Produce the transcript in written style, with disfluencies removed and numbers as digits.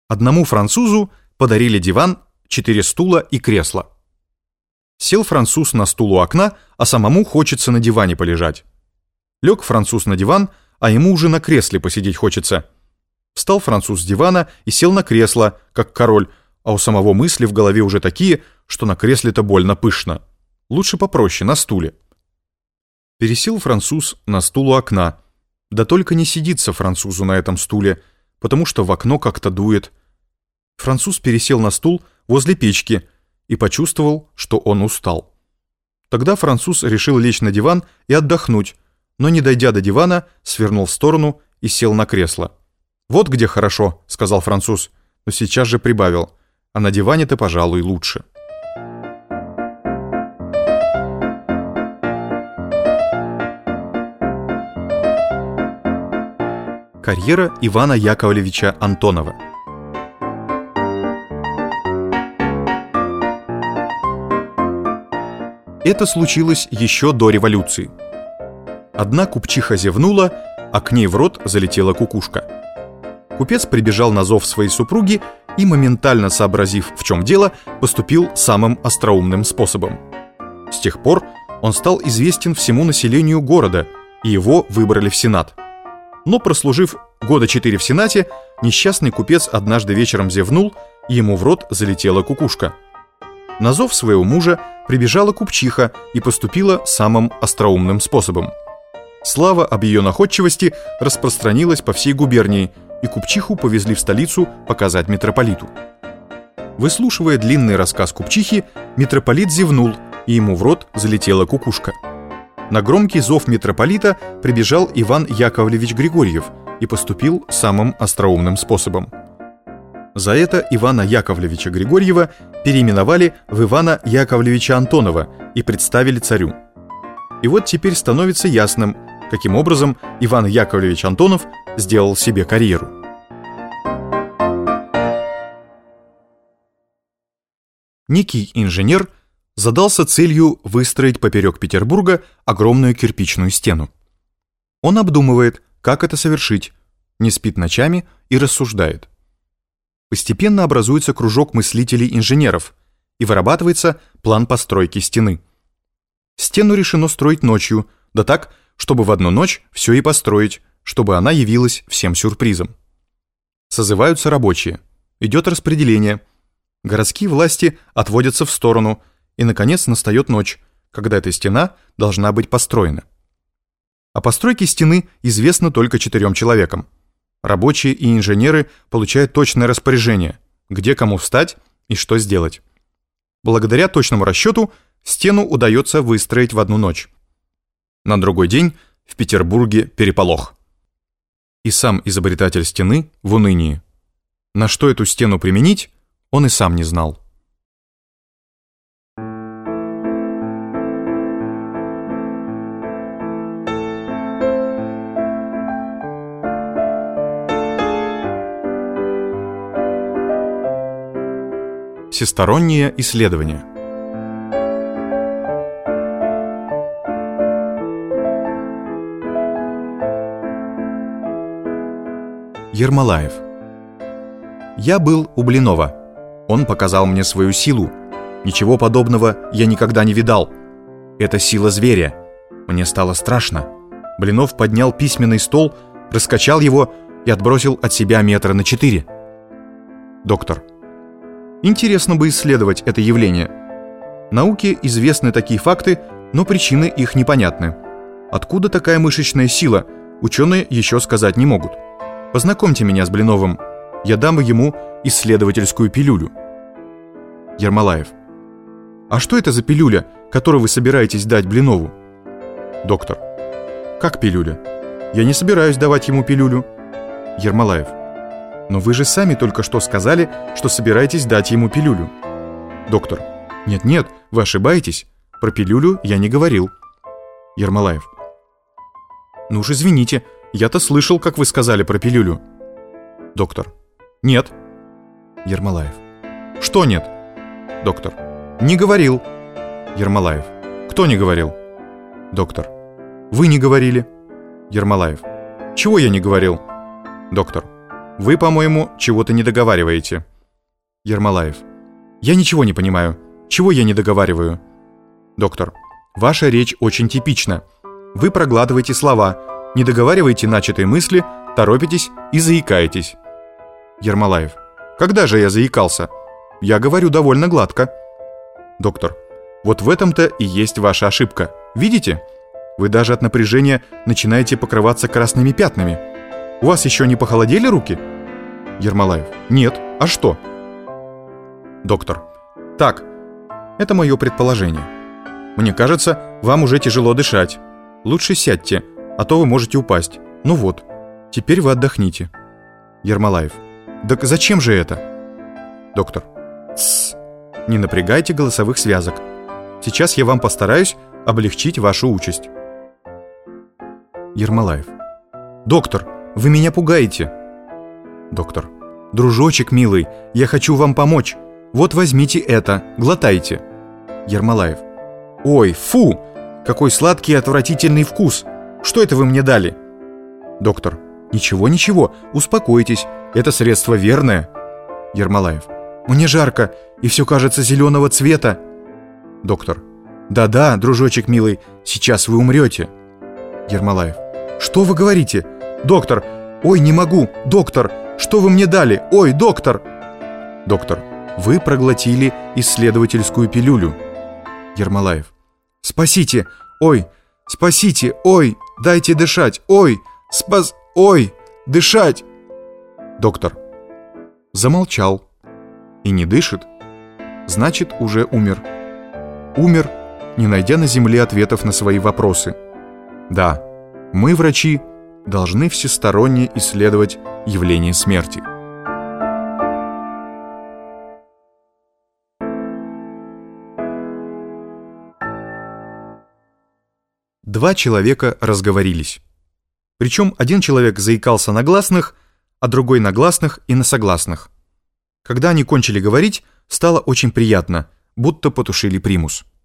Одному французу подарили диван, 4 стула и кресло. Сел француз на стул у окна, а самому хочется на диване полежать. Лег француз на диван, а ему уже на кресле посидеть хочется. Встал француз с дивана и сел на кресло, как король, а у самого мысли в голове уже такие, что на кресле-то больно пышно. Лучше попроще, на стуле. Пересел француз на стул у окна. Да только не сидится французу на этом стуле, потому что в окно как-то дует. Француз пересел на стул возле печки и почувствовал, что он устал. Тогда француз решил лечь на диван и отдохнуть, но, не дойдя до дивана, свернул в сторону и сел на кресло. «Вот где хорошо», — сказал француз, но сейчас же прибавил: «а на диване-то, пожалуй, лучше». Карьера Ивана Яковлевича Антонова. Это случилось еще до революции. Одна купчиха зевнула, а к ней в рот залетела кукушка. Купец прибежал на зов своей супруги и, моментально сообразив, в чем дело, поступил самым остроумным способом. С тех пор он стал известен всему населению города, и его выбрали в Сенат. Но, прослужив 4 года в Сенате, несчастный купец однажды вечером зевнул, и ему в рот залетела кукушка. На зов своего мужа прибежала купчиха и поступила самым остроумным способом. Слава об ее находчивости распространилась по всей губернии, и купчиху повезли в столицу показать митрополиту. Выслушивая длинный рассказ купчихи, митрополит зевнул, и ему в рот залетела кукушка. На громкий зов митрополита прибежал Иван Яковлевич Григорьев и поступил самым остроумным способом. За это Ивана Яковлевича Григорьева переименовали в Ивана Яковлевича Антонова и представили царю. И вот теперь становится ясным, каким образом Иван Яковлевич Антонов сделал себе карьеру. Некий инженер задался целью выстроить поперек Петербурга огромную кирпичную стену. Он обдумывает, как это совершить, не спит ночами и рассуждает. Постепенно образуется кружок мыслителей-инженеров и вырабатывается план постройки стены. Стену решено строить ночью, да так, чтобы в одну ночь все и построить, чтобы она явилась всем сюрпризом. Созываются рабочие, идет распределение, городские власти отводятся в сторону, и, наконец, настает ночь, когда эта стена должна быть построена. О постройке стены известно только 4 человекам. Рабочие и инженеры получают точное распоряжение, где кому встать и что сделать. Благодаря точному расчету стену удается выстроить в одну ночь. На другой день в Петербурге переполох. И сам изобретатель стены в унынии. На что эту стену применить, он и сам не знал. Всестороннее исследование. Ермолаев. Я был у Блинова. Он показал мне свою силу. Ничего подобного я никогда не видал. Это сила зверя. Мне стало страшно. Блинов поднял письменный стол, раскачал его и отбросил от себя 4 метра. Доктор. Интересно бы исследовать это явление. Науке известны такие факты, но причины их непонятны. Откуда такая мышечная сила, ученые еще сказать не могут. Познакомьте меня с Блиновым. Я дам ему исследовательскую пилюлю. Ермолаев. А что это за пилюля, которую вы собираетесь дать Блинову? Доктор. Как пилюля? Я не собираюсь давать ему пилюлю. Ермолаев. Но вы же сами только что сказали, что собираетесь дать ему пилюлю. Доктор. Нет, вы ошибаетесь. Про пилюлю я не говорил. Ермолаев. Ну уж извините, я-то слышал, как вы сказали про пилюлю. Доктор. Нет. Ермолаев. Что нет? Доктор. Не говорил. Ермолаев. Кто не говорил? Доктор. Вы не говорили. Ермолаев. Чего я не говорил? Доктор. Вы, по-моему, чего-то не договариваете. Ермолаев. Я ничего не понимаю. Чего я не договариваю? Доктор. Ваша речь очень типична. Вы проглатываете слова, не договариваете начатой мысли, торопитесь и заикаетесь. Ермолаев. Когда же я заикался? Я говорю довольно гладко. Доктор. Вот в этом-то и есть ваша ошибка. Видите? Вы даже от напряжения начинаете покрываться красными пятнами. У вас еще не похолодели руки? Ермолаев. Нет. А что? Доктор. Так, это мое предположение. Мне кажется, вам уже тяжело дышать. Лучше сядьте, а то вы можете упасть. Ну вот, теперь вы отдохните. Ермолаев. Так зачем же это? Доктор. Тссс. Не напрягайте голосовых связок. Сейчас я вам постараюсь облегчить вашу участь. Ермолаев. Доктор, вы меня пугаете. Доктор. Дружочек милый, я хочу вам помочь. Вот возьмите это, глотайте. Ермолаев. Ой, фу! Какой сладкий и отвратительный вкус! Что это вы мне дали? Доктор. Ничего, успокойтесь, это средство верное. Ермолаев. Мне жарко, и все кажется зеленого цвета. Доктор. Да-да, дружочек милый, сейчас вы умрете. Ермолаев. Что вы говорите? Доктор. Ой, не могу, доктор, что вы мне дали? Ой, доктор. Доктор. Вы проглотили исследовательскую пилюлю. Ермолаев. Спасите! Ой! Спасите! Ой! Дайте дышать! Ой! Ой! Дышать! Доктор. Замолчал. И не дышит. Значит, уже умер. Умер, не найдя на земле ответов на свои вопросы. Да, мы, врачи, должны всесторонне исследовать явление смерти. Два человека разговорились. Причем один человек заикался на гласных, а другой на гласных и на согласных. Когда они кончили говорить, стало очень приятно, будто потушили примус.